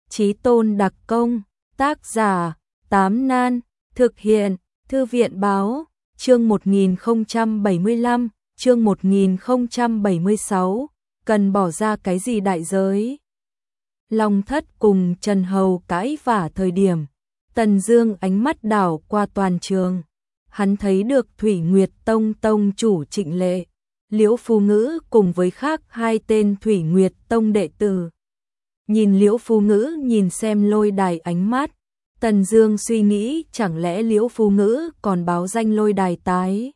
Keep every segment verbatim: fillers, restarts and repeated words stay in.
Chí tôn đặc công, tác giả, Tám Nan, thực hiện, Thư viện báo, chương một nghìn không trăm bảy mươi lăm, chương một nghìn không trăm bảy mươi sáu, cần bỏ ra cái gì đại giới? Long Thất cùng Trần Hầu cãi vả thời điểm, Tần Dương ánh mắt đảo qua toàn trường, hắn thấy được Thủy Nguyệt Tông tông chủ Trịnh Lệ, Liễu Phu Ngữ cùng với khác hai tên Thủy Nguyệt Tông đệ tử. Nhìn Liễu Phu Ngữ nhìn xem lôi đài ánh mắt, Tần Dương suy nghĩ chẳng lẽ Liễu Phu Ngữ còn báo danh lôi đài tái.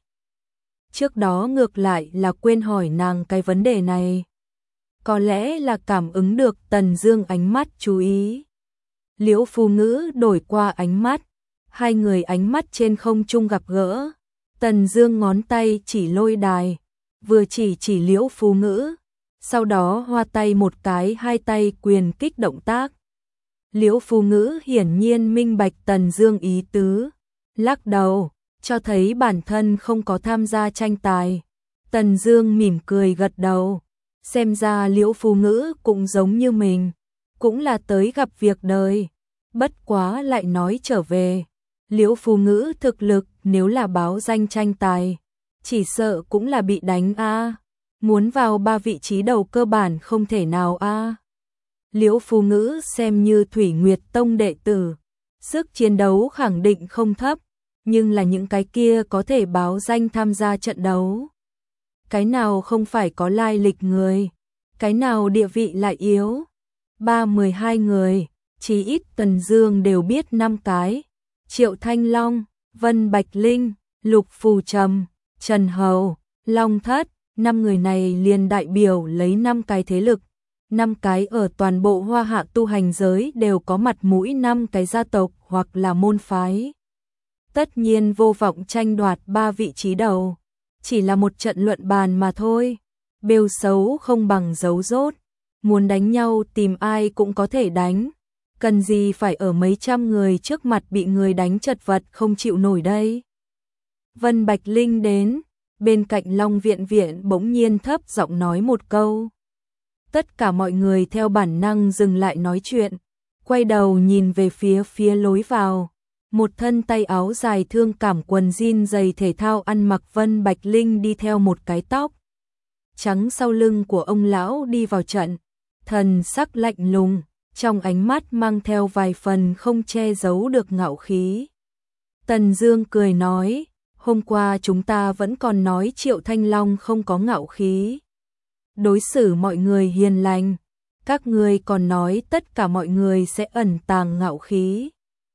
Trước đó ngược lại là quên hỏi nàng cái vấn đề này. Có lẽ là cảm ứng được Tần Dương ánh mắt chú ý. Liễu Phu Ngữ đổi qua ánh mắt, hai người ánh mắt trên không trung gặp gỡ. Tần Dương ngón tay chỉ lôi đài, vừa chỉ chỉ Liễu Phu Ngữ, sau đó hoa tay một cái hai tay quyền kích động tác. Liễu Phu Ngữ hiển nhiên minh bạch Tần Dương ý tứ, lắc đầu, cho thấy bản thân không có tham gia tranh tài. Tần Dương mỉm cười gật đầu, xem ra Liễu Phu Ngữ cũng giống như mình, cũng là tới gặp việc đời. Bất quá lại nói trở về, Liễu Phu Ngữ thực lực nếu là báo danh tranh tài, chỉ sợ cũng là bị đánh a, muốn vào ba vị trí đầu cơ bản không thể nào a. Liễu Phu Ngữ xem như Thủy Nguyệt Tông đệ tử, sức chiến đấu khẳng định không thấp, nhưng là những cái kia có thể báo danh tham gia trận đấu. Cái nào không phải có lai lịch người, cái nào địa vị lại yếu. Ba mười hai người, chỉ ít Tần Dương đều biết năm cái. Triệu Thanh Long, Vân Bạch Linh, Lục Phù Trầm, Trần Hầu, Long Thất, năm người này liền đại biểu lấy năm cái thế lực, năm cái ở toàn bộ Hoa Hạ tu hành giới đều có mặt mũi, năm cái gia tộc hoặc là môn phái. Tất nhiên vô vọng tranh đoạt ba vị trí đầu, chỉ là một trận luận bàn mà thôi. Bêu xấu không bằng giấu rốt, muốn đánh nhau tìm ai cũng có thể đánh, cần gì phải ở mấy trăm người trước mặt bị người đánh chật vật không chịu nổi đây. Vân Bạch Linh đến, bên cạnh Long Viện Viện bỗng nhiên thấp giọng nói một câu. Tất cả mọi người theo bản năng dừng lại nói chuyện, quay đầu nhìn về phía phía lối vào. Một thân tay áo dài thương cảm quần jean giày thể thao ăn mặc Vân Bạch Linh đi theo một cái tóc trắng sau lưng của ông lão đi vào trận, thần sắc lạnh lùng, trong ánh mắt mang theo vài phần không che giấu được ngạo khí. Tần Dương cười nói, hôm qua chúng ta vẫn còn nói Triệu Thanh Long không có ngạo khí, đối xử mọi người hiền lành, các ngươi còn nói tất cả mọi người sẽ ẩn tàng ngạo khí.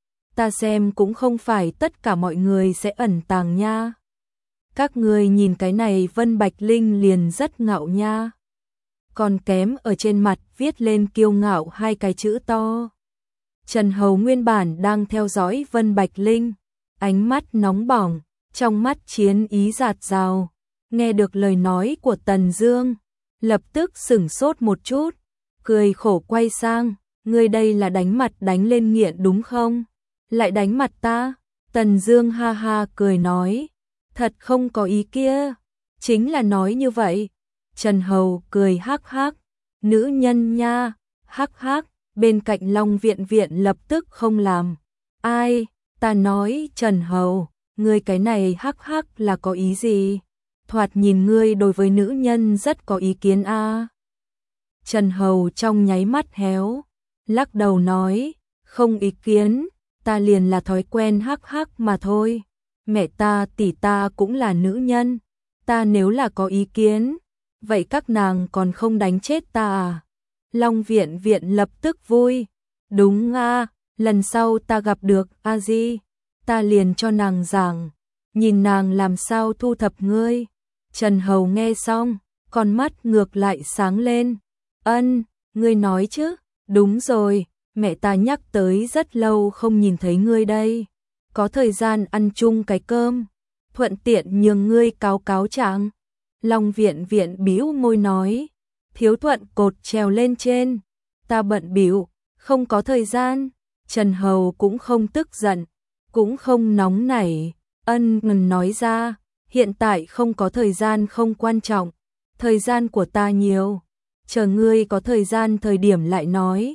Ta xem cũng không phải tất cả mọi người sẽ ẩn tàng nha. Các ngươi nhìn cái này Vân Bạch Linh liền rất ngạo nha. Còn kém ở trên mặt viết lên kiêu ngạo hai cái chữ to. Trần Hầu nguyên bản đang theo dõi Vân Bạch Linh, ánh mắt nóng bỏng, trong mắt chiến ý rạt rào, nghe được lời nói của Tần Dương, lập tức sửng sốt một chút, cười khổ quay sang, ngươi đây là đánh mặt đánh lên nghiện đúng không? Lại đánh mặt ta? Tần Dương ha ha cười nói, thật không có ý kia, chính là nói như vậy. Trần Hầu cười hắc hắc, nữ nhân nha, hắc hắc, bên cạnh Long Viện Viện lập tức không làm. Ai, ta nói Trần Hầu, ngươi cái này hắc hắc là có ý gì? Thoạt nhìn ngươi đối với nữ nhân rất có ý kiến a. À. Trần Hầu trong nháy mắt héo, lắc đầu nói, không ý kiến, ta liền là thói quen hắc hắc mà thôi. Mẹ ta tỷ ta cũng là nữ nhân, ta nếu là có ý kiến, vậy các nàng còn không đánh chết ta à? Long Viện Viện lập tức vui, đúng a, à, lần sau ta gặp được A Di, ta liền cho nàng giảng, nhìn nàng làm sao thu thập ngươi. Trần Hầu nghe xong, con mắt ngược lại sáng lên, ân, ngươi nói chứ, đúng rồi, mẹ ta nhắc tới rất lâu không nhìn thấy ngươi đây, có thời gian ăn chung cái cơm, thuận tiện nhường ngươi cáo cáo trạng. Long Viện Viện bĩu môi nói, thiếu thuận cột trèo lên trên, ta bận bịu, không có thời gian. Trần Hầu cũng không tức giận, cũng không nóng nảy, ân ngần nói ra, hiện tại không có thời gian không quan trọng, thời gian của ta nhiều, chờ ngươi có thời gian thời điểm lại nói.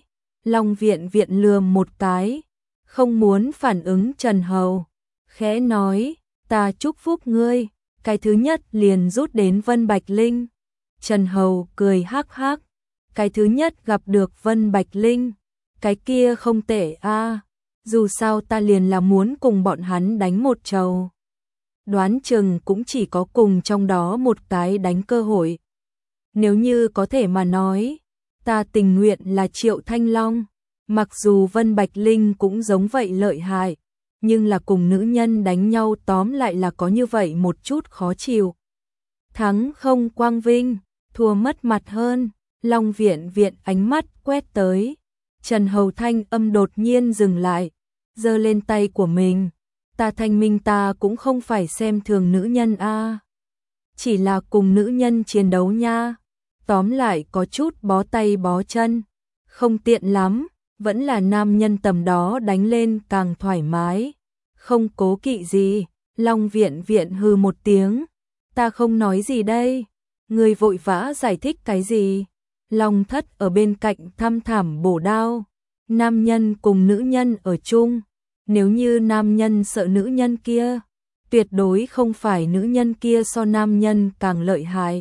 Long Viện Viện lườm một cái, không muốn phản ứng Trần Hầu, khẽ nói, ta chúc phúc ngươi, cái thứ nhất liền rút đến Vân Bạch Linh. Trần Hầu cười hắc hắc, cái thứ nhất gặp được Vân Bạch Linh, cái kia không tệ a, dù sao ta liền là muốn cùng bọn hắn đánh một trầu. Đoán chừng cũng chỉ có cùng trong đó một cái đánh cơ hội. Nếu như có thể mà nói, ta tình nguyện là Triệu Thanh Long, mặc dù Vân Bạch Linh cũng giống vậy lợi hại, nhưng là cùng nữ nhân đánh nhau tóm lại là có như vậy một chút khó chịu. Thắng không quang vinh, thua mất mặt hơn. Long Viện Viện ánh mắt quét tới, Trần Hầu thanh âm đột nhiên dừng lại, giơ lên tay của mình, ta thanh minh ta cũng không phải xem thường nữ nhân a, chỉ là cùng nữ nhân chiến đấu nha, tóm lại có chút bó tay bó chân, không tiện lắm, vẫn là nam nhân tầm đó đánh lên càng thoải mái, không cố kỵ gì. Long Viện Viện hừ một tiếng, ta không nói gì đây, người vội vã giải thích cái gì? Long Thất ở bên cạnh thăm thẳm bổ đao, nam nhân cùng nữ nhân ở chung, nếu như nam nhân sợ nữ nhân kia, tuyệt đối không phải nữ nhân kia so nam nhân càng lợi hại,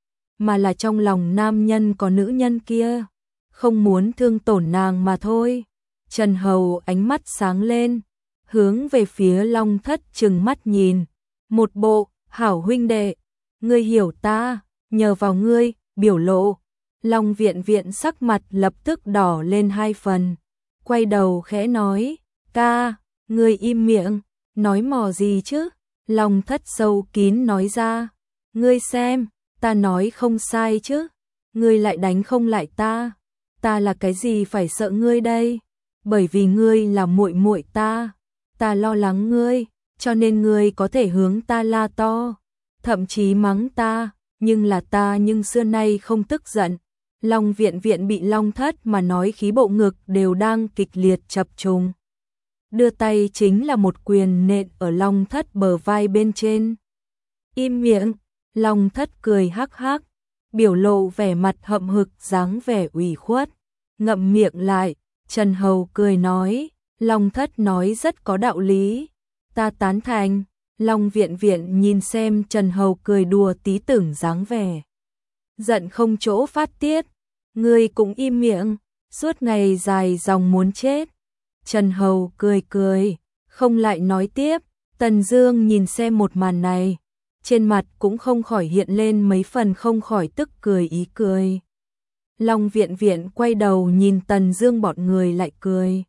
mà là trong lòng nam nhân có nữ nhân kia, không muốn thương tổn nàng mà thôi. Trần Hầu ánh mắt sáng lên, hướng về phía Long Thất trừng mắt nhìn, một bộ, hảo huynh đệ, ngươi hiểu ta, nhờ vào ngươi, biểu lộ. Long Viện Viện sắc mặt lập tức đỏ lên hai phần, quay đầu khẽ nói, ca, ngươi im miệng, nói mò gì chứ? Long Thất sâu kín nói ra, ngươi xem, ta nói không sai chứ, ngươi lại đánh không lại ta, ta là cái gì phải sợ ngươi đây? Bởi vì ngươi là muội muội ta, ta lo lắng ngươi, cho nên ngươi có thể hướng ta la to, thậm chí mắng ta, nhưng là ta nhưng xưa nay không tức giận. Long Viện Viện bị Long Thất mà nói khí bộ ngực đều đang kịch liệt chập trùng. Đưa tay chính là một quyền nện ở Long Thất bờ vai bên trên. Im miệng, Long Thất cười hắc hắc, biểu lộ vẻ mặt hậm hực dáng vẻ ủy khuất, ngậm miệng lại. Trần Hầu cười nói, Long Thất nói rất có đạo lý, ta tán thành. Long Viện Viện nhìn xem Trần Hầu cười đùa tí tưởng dáng vẻ giận không chỗ phát tiết, ngươi cũng im miệng, suốt ngày dài dòng muốn chết. Trần Hầu cười cười, không lại nói tiếp. Tần Dương nhìn xem một màn này, trên mặt cũng không khỏi hiện lên mấy phần không khỏi tức cười ý cười. Long Viện Viện quay đầu nhìn Tần Dương bọn người lại cười,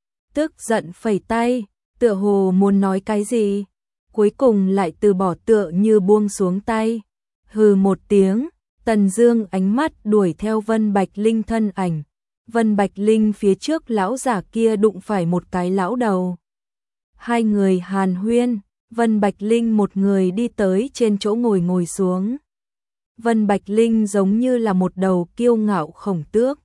tức giận phẩy tay, tựa hồ muốn nói cái gì, cuối cùng lại từ bỏ tựa như buông xuống tay. Hừ một tiếng, Tần Dương ánh mắt đuổi theo Vân Bạch Linh thân ảnh. Vân Bạch Linh phía trước lão giả kia đụng phải một cái lão đầu. Hai người hàn huyên, Vân Bạch Linh một người đi tới trên chỗ ngồi ngồi xuống. Vân Bạch Linh giống như là một đầu kiêu ngạo khổng tước,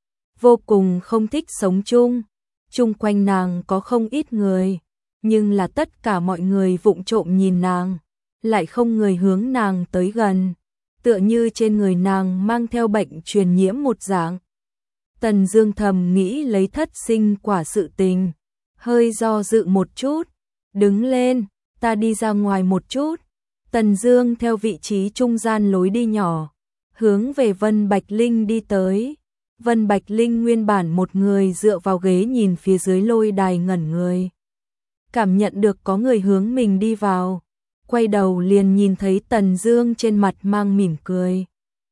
vô cùng không thích sống chung. Chung quanh nàng có không ít người, nhưng là tất cả mọi người vụng trộm nhìn nàng, lại không người hướng nàng tới gần, tựa như trên người nàng mang theo bệnh truyền nhiễm một dạng. Tần Dương thầm nghĩ lấy thất sinh quả sự tình, hơi do dự một chút, đứng lên, ta đi ra ngoài một chút. Tần Dương theo vị trí trung gian lối đi nhỏ, hướng về Vân Bạch Linh đi tới. Vân Bạch Linh nguyên bản một người dựa vào ghế nhìn phía dưới lôi đài ngẩn người, cảm nhận được có người hướng mình đi vào, quay đầu liền nhìn thấy Tần Dương trên mặt mang mỉm cười,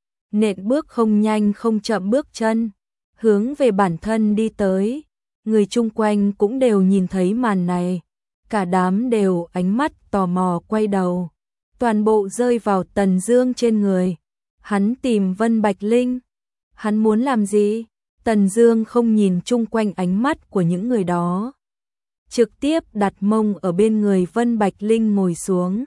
nện bước không nhanh không chậm bước chân, hướng về bản thân đi tới. Người chung quanh cũng đều nhìn thấy màn này, cả đám đều ánh mắt tò mò quay đầu, toàn bộ rơi vào Tần Dương trên người. Hắn tìm Vân Bạch Linh, hắn muốn làm gì? Tần Dương không nhìn chung quanh ánh mắt của những người đó, trực tiếp đặt mông ở bên người Vân Bạch Linh ngồi xuống.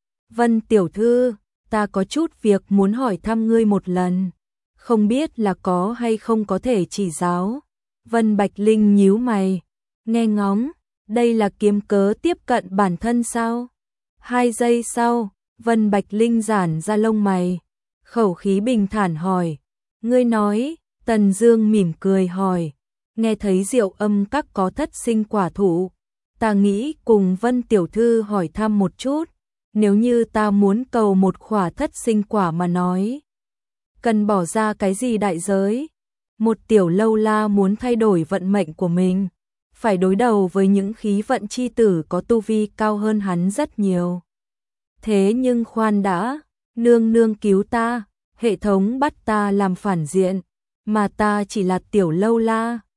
Vân tiểu thư, ta có chút việc muốn hỏi thăm ngươi một lần, không biết là có hay không có thể chỉ giáo. Vân Bạch Linh nhíu mày, nghe ngóng, đây là kiếm cớ tiếp cận bản thân sao? Hai giây sau, Vân Bạch Linh giãn ra lông mày, khẩu khí bình thản hỏi, ngươi nói. Tần Dương mỉm cười hỏi, nghe thấy Diệu Âm các có thất sinh quả thụ, ta nghĩ cùng Vân tiểu thư hỏi thăm một chút, nếu như ta muốn cầu một khỏa thất sinh quả mà nói, cần bỏ ra cái gì đại giới? Một tiểu lâu la muốn thay đổi vận mệnh của mình, phải đối đầu với những khí vận chi tử có tu vi cao hơn hắn rất nhiều. Thế nhưng khoan đã, nương nương cứu ta, hệ thống bắt ta làm phản diện, mà ta chỉ là tiểu lâu la,